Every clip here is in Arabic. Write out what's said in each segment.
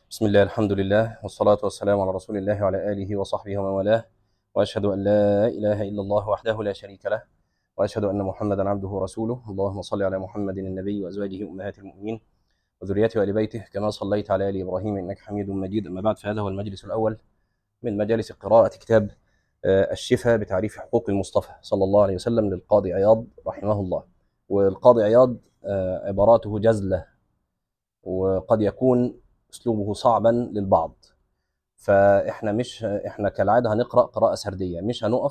بسم الله، الحمد لله، والصلاة والسلام على رسول الله وعلى آله وصحبه ومن والاه، وأشهد أن لا إله إلا الله وحده لا شريك له، وأشهد أن محمدا عبده ورسوله. اللهم صل على محمد النبي وأزواجه أمهات المؤمنين وذريته وآل بيته كما صليت على آل إبراهيم إنك حميد مجيد. أما بعد، فهذا هو المجلس الأول من مجالس قراءة كتاب الشفاء بتعريف حقوق المصطفى صلى الله عليه وسلم للقاضي عياض رحمه الله. والقاضي عياض عباراته جزلة، وقد يكون أسلوبه صعبا للبعض، فاحنا احنا كالعاده هنقرا قراءه سرديه،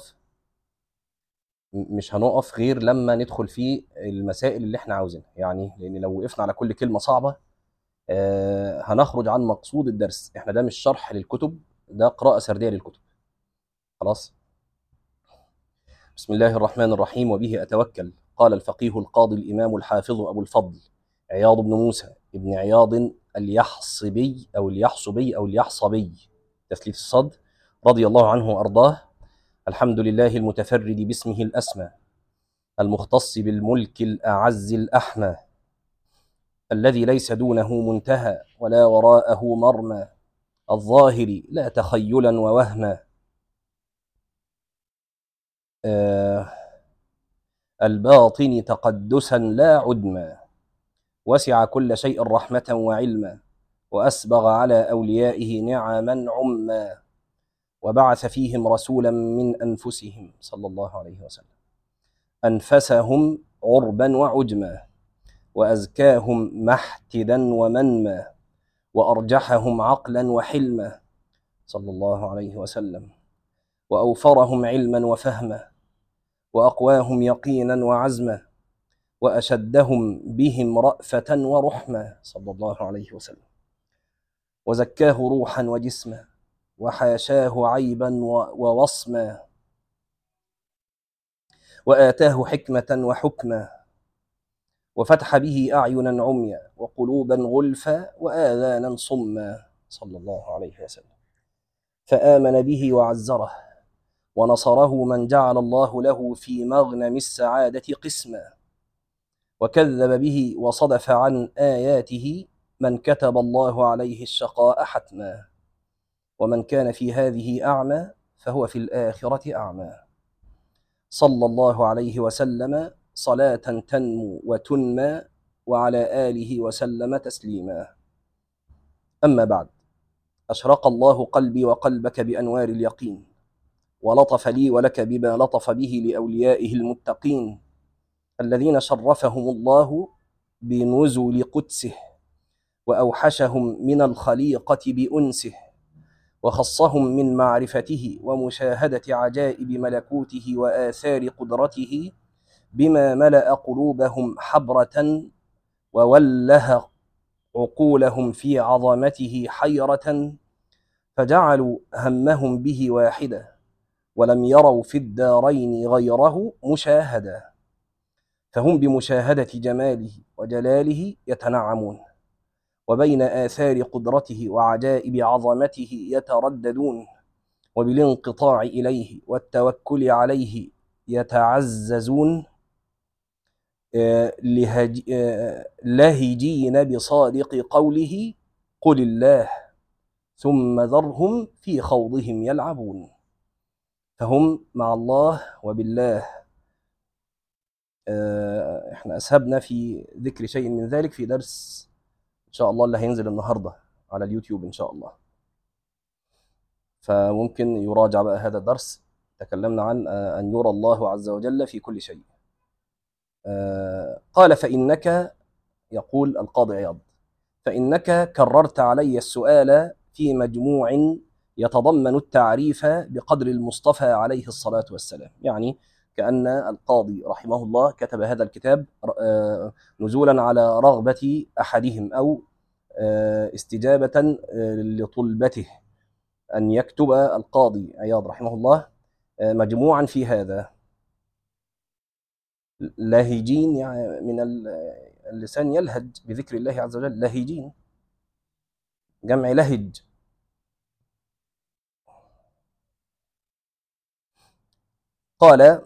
مش هنقف غير لما ندخل في المسائل اللي احنا عاوزينها، يعني لان لو وقفنا على كل كلمه صعبه هنخرج عن مقصود الدرس. احنا ده مش شرح للكتب، ده قراءه سرديه للكتب. خلاص. بسم الله الرحمن الرحيم. وبه اتوكل. قال الفقيه القاضي الامام الحافظ ابو الفضل عياض بن موسى ابن عياض اليحصبي او اليحصبي تثليث الصد، رضي الله عنه وارضاه. الحمد لله المتفرد باسمه الأسمى، المختص بالملك الأعز الأحمى، الذي ليس دونه منتهى ولا وراءه مرمى، الظاهر لا تخيلا ووهما، آه الباطن تقدسا لا عدما، وسع كل شيء رحمة وعلما، وأسبغ على أوليائه نعما عما، وبعث فيهم رسولا من أنفسهم صلى الله عليه وسلم، أنفسهم عربا وعجما، وأزكاهم محتدا ومنما، وأرجحهم عقلا وحلما صلى الله عليه وسلم، وأوفرهم علما وفهما، وأقواهم يقينا وعزما، وأشدهم بهم رأفة ورحما صلى الله عليه وسلم، وزكاه روحا وجسما، وحاشاه عيبا ووصما، وآتاه حكمة وحكما، وفتح به أعينا عميا وقلوبا غلفا وآذانا صما صلى الله عليه وسلم، فآمن به وعزره ونصره من جعل الله له في مغنم السعادة قسما، وكذب به وصدف عن آياته من كتب الله عليه الشقاء حتما، ومن كان في هذه أعمى فهو في الآخرة أعمى، صلى الله عليه وسلم صلاة تنمو وتنمى، وعلى آله وسلم تسليما. أما بعد، أشرق الله قلبي وقلبك بأنوار اليقين، ولطف لي ولك بما لطف به لأوليائه المتقين، الذين شرفهم الله بنزل قدسه، وأوحشهم من الخليقة بأنسه، وخصهم من معرفته ومشاهدة عجائب ملكوته وآثار قدرته بما ملأ قلوبهم حبرة، ووله عقولهم في عظمته حيرة، فجعلوا همهم به واحدا، ولم يروا في الدارين غيره مشاهدا، فهم بمشاهدة جماله وجلاله يتنعمون، وبين آثار قدرته وعجائب عظمته يترددون، وبالانقطاع إليه والتوكل عليه يتعززون، لهجين بصادق قوله قل الله ثم ذرهم في خوضهم يلعبون. فهم مع الله وبالله. احنا أسهبنا في ذكر شيء من ذلك في درس إن شاء الله اللي هينزل النهاردة على اليوتيوب إن شاء الله، فممكن يراجع بقى هذا الدرس. تكلمنا عن أن يرى الله عز وجل في كل شيء. قال فإنك، يقول القاضي عياض، فإنك كررت علي السؤال في مجموع يتضمن التعريف بقدر المصطفى عليه الصلاة والسلام. يعني كأن القاضي رحمه الله كتب هذا الكتاب نزولا على رغبة أحدهم، أو استجابة لطلبته، أن يكتب القاضي عياض رحمه الله مجموعا في هذا. لاهجين، يعني من اللسان يلهج بذكر الله عز وجل، لاهجين جمع لهج. قال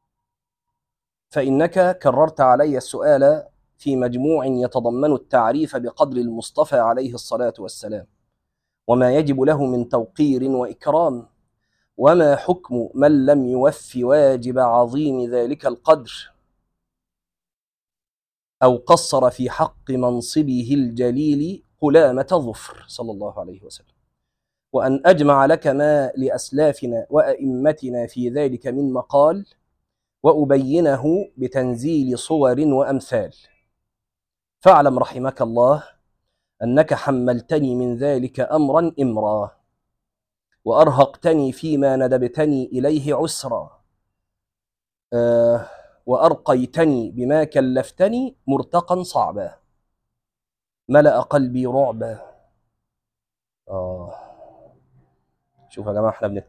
فإنك كررت علي السؤال في مجموع يتضمن التعريف بقدر المصطفى عليه الصلاة والسلام، وما يجب له من توقير وإكرام، وما حكم من لم يوف واجب عظيم ذلك القدر أو قصر في حق منصبه الجليل قلامة ظفر صلى الله عليه وسلم، وأن أجمع لك ما لأسلافنا وأئمتنا في ذلك من مقال، وأبينه بتنزيل صور وأمثال. فاعلم رحمك الله أنك حملتني من ذلك أمرا إمرا، وأرهقتني فيما ندبتني إليه عسرا، وأرقيتني بما كلفتني مرتقا صعبا، ملأ قلبي رعبا. شوف يا جماعة،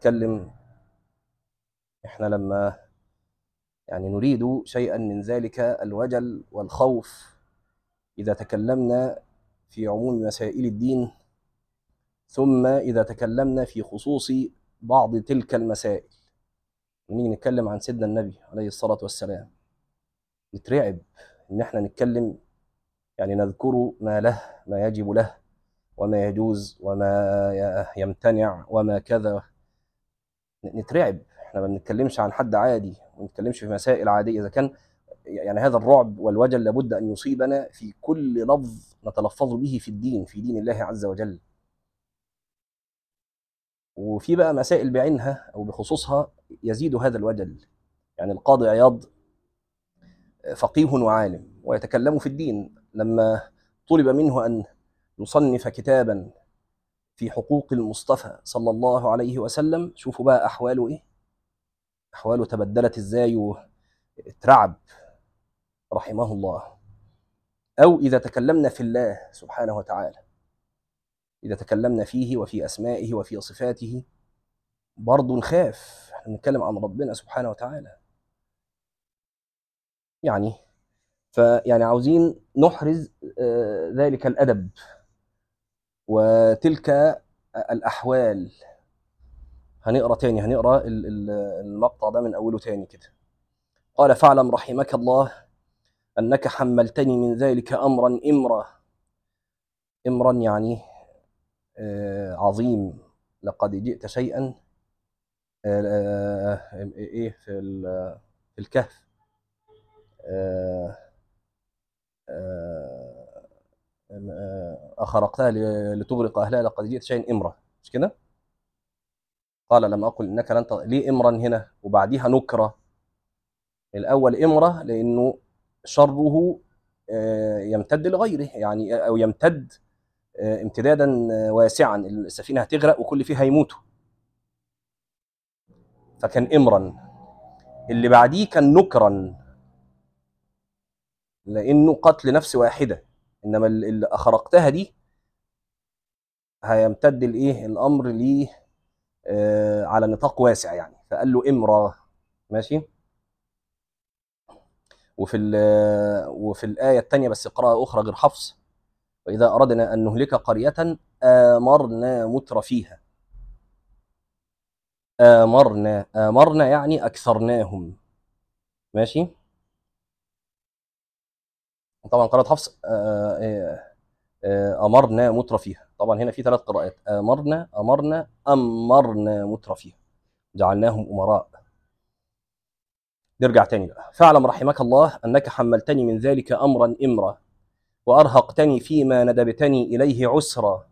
احنا لما يعني نريد شيئا من ذلك الوجل والخوف إذا تكلمنا في عموم مسائل الدين، ثم إذا تكلمنا في خصوص بعض تلك المسائل، ونيجي نتكلم عن سيدنا النبي عليه الصلاة والسلام، نترعب إن احنا نتكلم، يعني نذكر ما له، ما يجب له، وما يجوز، وما يمتنع، وما كذا. نترعب. احنا ما بنتكلمش عن حد عادي، ما بنتكلمش في مسائل عادية. إذا كان يعني هذا الرعب والوجل لابد أن يصيبنا في كل لفظ نتلفظ به في الدين، في دين الله عز وجل. وفي بقى مسائل بعينها أو بخصوصها يزيد هذا الوجل. يعني القاضي عياض فقيه وعالم ويتكلم في الدين، لما طلب منه أن يصنف كتابا في حقوق المصطفى صلى الله عليه وسلم، شوفوا بقى أحواله إيه، أحواله تبدلت إزاي، واترعب رحمه الله. أو إذا تكلمنا في الله سبحانه وتعالى، إذا تكلمنا فيه وفي أسمائه وفي صفاته، برضو نخاف. احنا نتكلم عن ربنا سبحانه وتعالى، يعني عاوزين نحرز ذلك الأدب وتلك الأحوال. هنقرأ تاني، هنقرأ المقطع ده من أوله تاني كده. قال: فاعلم رحمك الله أنك حملتني من ذلك أمرا إمرا. إمرا يعني عظيم، لقد جئت شيئا. إيه في الكهف، أخرقتها لتغرق أهلها، لقد جئت شيئا إمرا، مش كده؟ قال: لم أقل إنك لن ليه إمرا هنا وبعديها نكرة؟ الأول إمرة لأنه شره يمتد لغيره، يعني أو يمتد امتدادا واسعا، السفينة هتغرق وكل فيها هيموتوا، فكان إمرا. اللي بعديه كان نكرا لأنه قتل نفس واحدة، إنما اللي أخرقتها دي هيمتد الإيه الأمر ليه على نطاق واسع، يعني فقال له إمرا. ماشي. وفي الآية الثانية بس قراءة أخرى غير حفص: وإذا أردنا أن نهلك قرية آمرنا متر فيها. آمرنا يعني أكثرناهم. ماشي. طبعا قراءة حفص أمرنا متر فيها. طبعا هنا في 3 قراءات: أمرنا متر فيها، جعلناهم أمراء. نرجع تاني بقى. فاعلم رحمك الله أنك حملتني من ذلك أمرا إمرا، وأرهقتني فيما ندبتني إليه عسرا،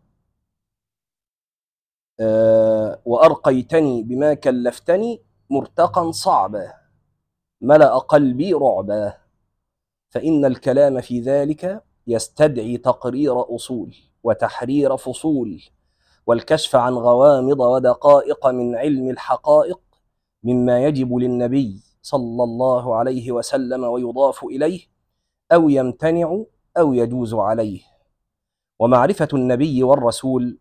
وأرقيتني بما كلفتني مرتقا صعبا، ملأ قلبي رعبا. فإن الكلام في ذلك يستدعي تقرير أصول وتحرير فصول، والكشف عن غوامض ودقائق من علم الحقائق، مما يجب للنبي صلى الله عليه وسلم ويضاف إليه، أو يمتنع أو يجوز عليه. ومعرفة النبي والرسول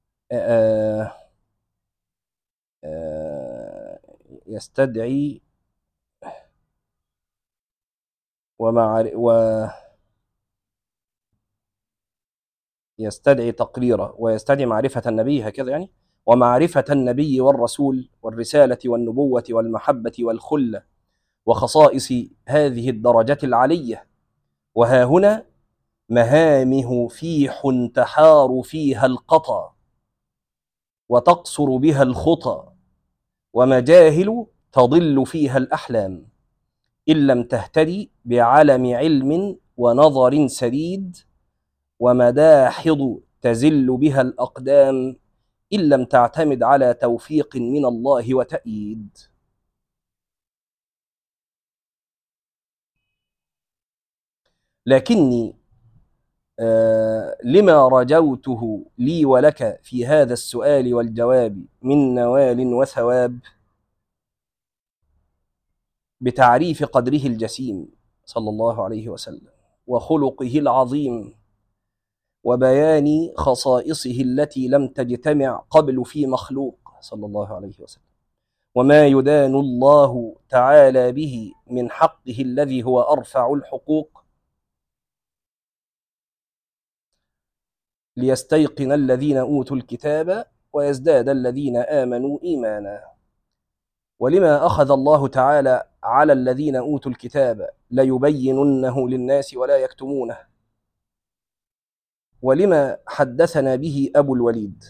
يستدعي يستدعي تقريره، ويستدعي معرفة النبي، هكذا يعني. ومعرفة النبي والرسول والرسالة والنبوة والمحبة والخلة وخصائص هذه الدرجة العلية، وها هنا مهامه فيح تحار فيها القطا، وتقصر بها الخطى، ومجاهل تضل فيها الأحلام، إن لم تهتدي بعلم علم ونظر سديد، ومداحض تزل بها الأقدام، إن لم تعتمد على توفيق من الله وتأييد. لكني لما رجوته لي ولك في هذا السؤال والجواب من نوال وثواب، بتعريف قدره الجسيم صلى الله عليه وسلم وخلقه العظيم، وبيان خصائصه التي لم تجتمع قبل في مخلوق صلى الله عليه وسلم، وما يدان الله تعالى به من حقه الذي هو أرفع الحقوق، ليستيقن الذين أوتوا الكتاب ويزداد الذين آمنوا إيمانا. ولما أخذ الله تعالى على الذين أوتوا الكتاب ليبيننه للناس ولا يكتمونه، ولما حدثنا به أبو الوليد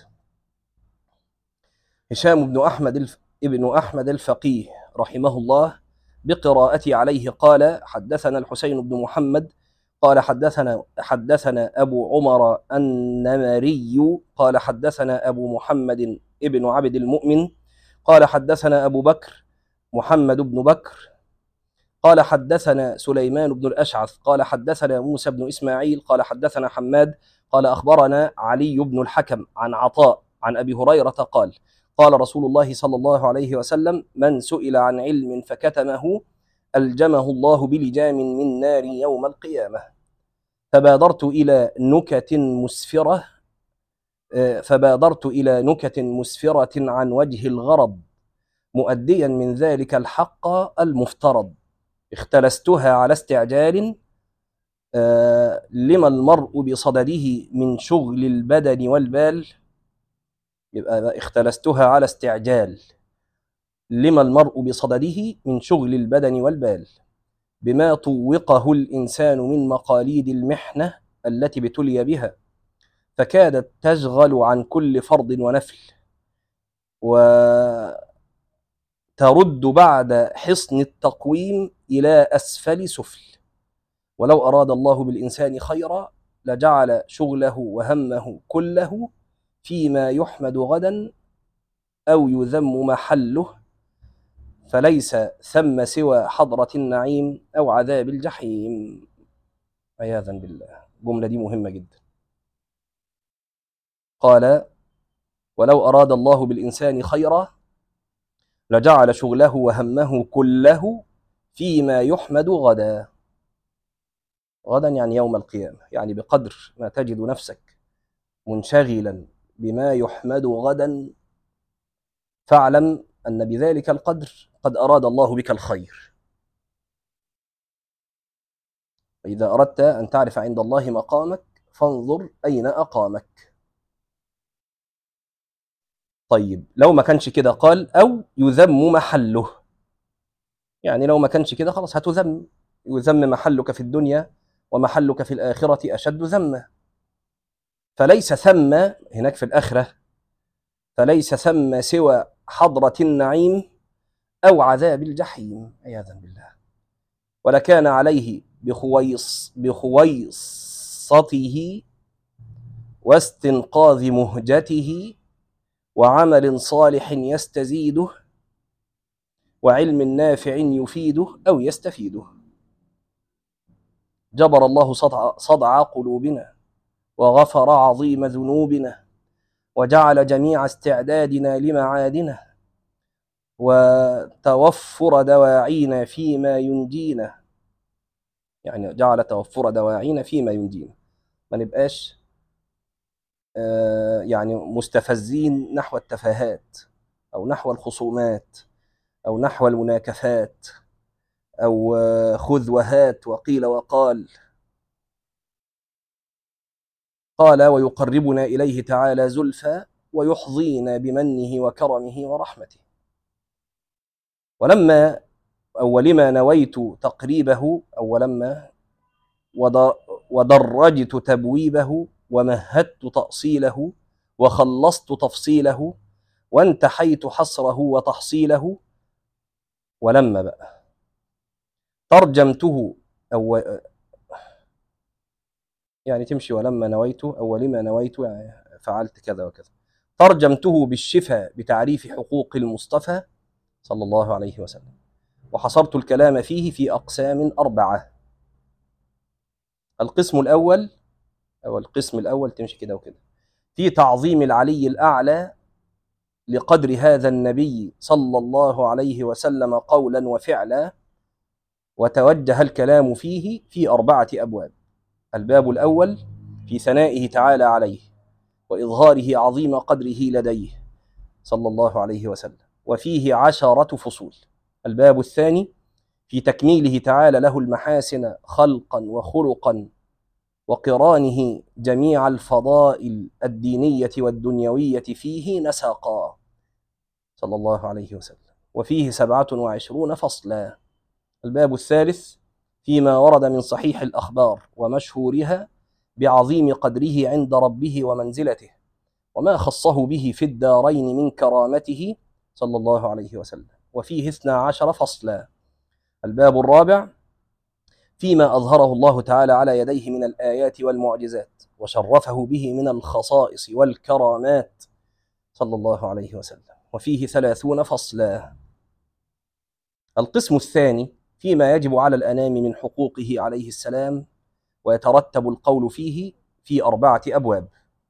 هشام ابن أحمد الفقيه رحمه الله بقراءتي عليه قال: حدثنا الحسين بن محمد قال حدثنا أبو عمر النمري قال حدثنا أبو محمد ابن عبد المؤمن قال حدثنا أبو بكر محمد بن بكر قال حدثنا سليمان بن الأشعث قال حدثنا موسى بن إسماعيل قال حدثنا حماد قال أخبرنا علي بن الحكم عن عطاء عن أبي هريرة قال: قال رسول الله صلى الله عليه وسلم: من سئل عن علم فكتمه ألجمه الله بلجام من نار يوم القيامة. فبادرت إلى نكت مسفرة عن وجه الغرض، مؤديا من ذلك الحق المفترض، اختلستها على استعجال، لما المرء بصدده من شغل البدن والبال. يبقى اختلستها على استعجال، لما المرء بصدده من شغل البدن والبال، بما طوقه الإنسان من مقاليد المحنة التي ابتلي بها، فكادت تشغل عن كل فرض ونفل، وترد بعد حصن التقويم إلى أسفل سفل. ولو أراد الله بالإنسان خيرا لجعل شغله وهمه كله فيما يحمد غدا أو يذم محله، فليس ثم سوى حضرة النعيم أو عذاب الجحيم، عياذا بالله. الجملة دي مهمة جدا. قال: ولو أراد الله بالإنسان خيرا لجعل شغله وهمه كله فيما يحمد غدا. غدا يعني يوم القيامة، يعني بقدر ما تجد نفسك منشغلا بما يحمد غدا، فاعلم أن بذلك القدر قد أراد الله بك الخير. فإذا أردت أن تعرف عند الله مقامك فانظر أين أقامك. طيب لو ما كانش كده قال: أو يذم محله، يعني لو ما كانش كده خلاص هتذم، يذم محلك في الدنيا ومحلك في الآخرة أشد ذمة. فليس ثم هناك في الآخرة، فليس ثم سوى حضرة النعيم أو عذاب الجحيم، عياذا بالله. ولكان عليه بخويصته واستنقاذ مهجته وعمل صالح يستزيده وعلم نافع يفيده أو يستفيده، جبر الله صدع قلوبنا وغفر عظيم ذنوبنا وجعل جميع استعدادنا لمعادنا وتوفر دواعينا فيما ينجينا، يعني جعل توفر دواعينا فيما ينجينا، ما نبقاش يعني مستفزين نحو التفاهات أو نحو الخصومات أو نحو المناكفات أو خذ وهات وقيل وقال. قال: ويقربنا إليه تعالى زلفى ويحظينا بمنه وكرمه ورحمته. ولما نويت تقريبه، أو لما ودرجت تبويبه ومهدت تأصيله وخلصت تفصيله وانتحيت حصره وتحصيله. ولما بقى ترجمته أو يعني تمشي ولما نويت أو لما نويت يعني فعلت كذا وكذا. ترجمته بالشفاء بتعريف حقوق المصطفى صلى الله عليه وسلم، وحصرت الكلام فيه في أقسام 4. القسم الأول تمشي كده وكده في تعظيم العلي الأعلى لقدر هذا النبي صلى الله عليه وسلم قولا وفعلا، وتوجه الكلام فيه في 4 أبواب. الباب الأول في ثنائه تعالى عليه وإظهاره عظيم قدره لديه صلى الله عليه وسلم، وفيه 10 فصول. الباب الثاني في تكميله تعالى له المحاسن خلقا وخلقا، وقرانه جميع الفضائل الدينية والدنيوية فيه نسقا صلى الله عليه وسلم، وفيه 27 فصلا. الباب الثالث فيما ورد من صحيح الأخبار ومشهورها بعظيم قدره عند ربه ومنزلته، وما خصه به في الدارين من كرامته صلى الله عليه وسلم، وفيه 12 فصلا. الباب الرابع فيما أظهره الله تعالى على يديه من الآيات والمعجزات، وشرفه به من الخصائص والكرامات صلى الله عليه وسلم، وفيه 30 فصلا. القسم الثاني فيما يجب على الأنام من حقوقه عليه السلام، ويترتب القول فيه في 4 أبواب.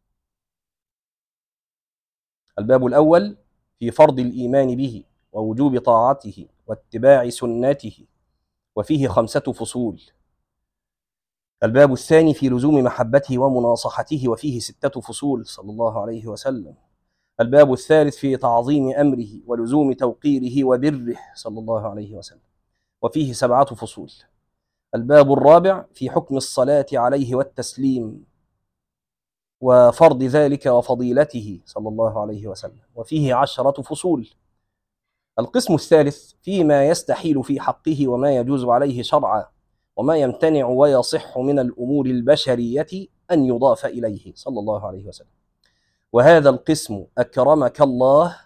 الباب الأول في فرض الإيمان به ووجوب طاعته واتباع سنته، وفيه 5 فصول. الباب الثاني في لزوم محبته ومناصحته، وفيه 6 فصول صلى الله عليه وسلم. الباب الثالث في تعظيم أمره ولزوم توقيره وبره صلى الله عليه وسلم، وفيه 7 فصول. الباب الرابع في حكم الصلاة عليه والتسليم وفرض ذلك وفضيلته صلى الله عليه وسلم، وفيه 10 فصول. القسم الثالث فيما يستحيل في حقه وما يجوز عليه شرعا، وما يمتنع ويصح من الأمور البشرية أن يضاف إليه صلى الله عليه وسلم. وهذا القسم أكرمك الله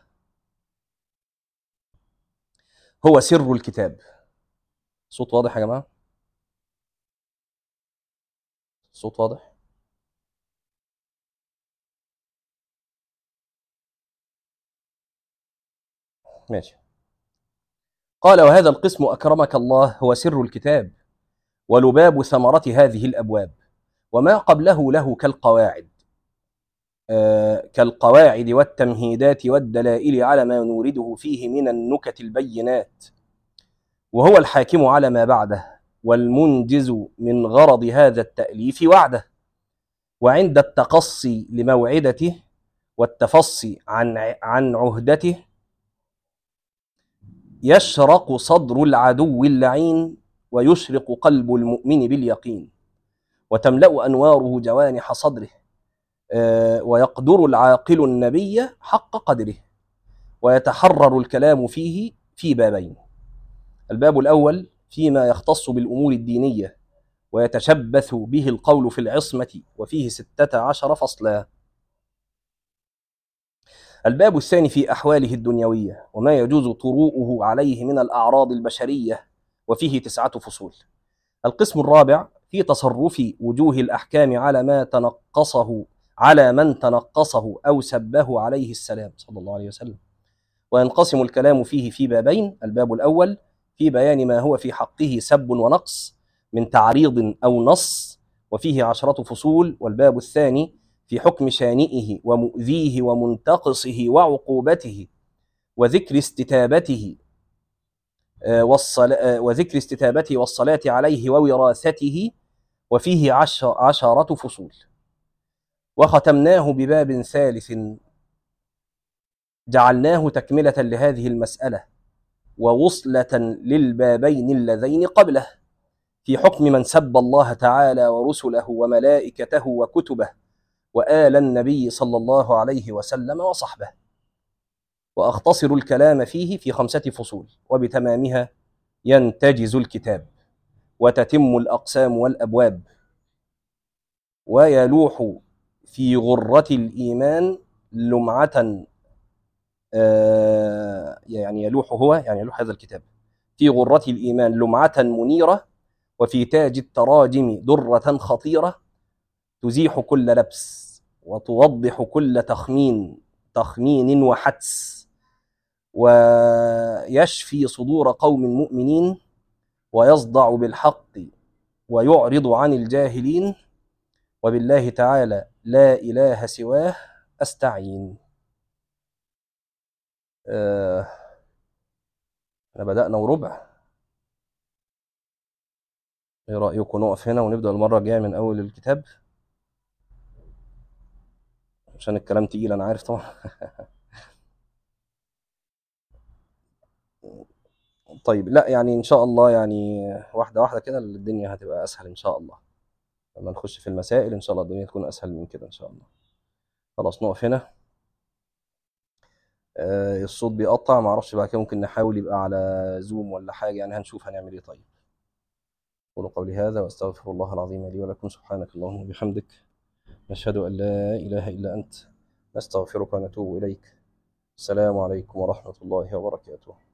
هو سر الكتاب. صوت واضح يا جماعة؟ صوت واضح؟ ماشي. قال وهذا القسم أكرمك الله هو سر الكتاب ولباب ثمرة هذه الأبواب، وما قبله له كالقواعد والتمهيدات والدلائل على ما نورده فيه من النكت البينات، وهو الحاكم على ما بعده والمنجز من غرض هذا التأليف وعده. وعند التقصي لموعدته والتفصي عن عهدته يشرق صدر العدو اللعين، ويشرق قلب المؤمن باليقين، وتملأ أنواره جوانح صدره، ويقدر العاقل النبي حق قدره، ويتحرر الكلام فيه في بابين. الباب الأول فيما يختص بالأمور الدينية ويتشبث به القول في العصمة، وفيه 16 فصلا. الباب الثاني في أحواله الدنيوية وما يجوز طروؤه عليه من الأعراض البشرية، وفيه 9 فصول. القسم الرابع في تصرف وجوه الأحكام على من تنقصه أو سبه عليه السلام صلى الله عليه وسلم، وينقسم الكلام فيه في بابين. الباب الأول في بيان ما هو في حقه سب ونقص من تعريض أو نص، وفيه 10 فصول. والباب الثاني في حكم شانئه ومؤذيه ومنتقصه وعقوبته، وذكر استتابته والصلاة عليه ووراثته، وفيه 10 فصول. وختمناه بباب ثالث جعلناه تكملة لهذه المسألة ووصلة للبابين اللذين قبله، في حكم من سب الله تعالى ورسله وملائكته وكتبه وآل النبي صلى الله عليه وسلم وصحبه. وأختصر الكلام فيه في 5 فصول، وبتمامها ينتجز الكتاب وتتم الأقسام والأبواب، ويلوح في غرة الإيمان لمعة يعني يلوح هو، يعني يلوح هذا الكتاب في غرة الإيمان لمعة منيرة، وفي تاج التراجم درة خطيرة، تزيح كل لبس وتوضح كل تخمين وحدس، ويشفي صدور قوم مؤمنين، ويصدع بالحق ويعرض عن الجاهلين، وبالله تعالى لا إله سواه أستعين. احنا بدأنا وربع، ايه رأيكم نقف هنا ونبدأ المرة الجاية من أول الكتاب؟ عشان الكلام تقيل أنا عارف طبعا. طيب لا يعني إن شاء الله يعني واحدة واحدة كده الدنيا هتبقى أسهل إن شاء الله. لما نخش في المسائل إن شاء الله الدنيا تكون أسهل من كده إن شاء الله. خلاص نقف هنا. الصوت بيقطع، معرفش بقى كده، ممكن نحاول يبقى على زوم ولا حاجة، يعني هنشوف هنعمل إيه. طيب قولوا قولي هذا وأستغفر الله العظيم لي ولكم، سبحانك اللهم وبحمدك، نشهد أن لا إله إلا أنت، نستغفرك ونتوب إليك. السلام عليكم ورحمة الله وبركاته.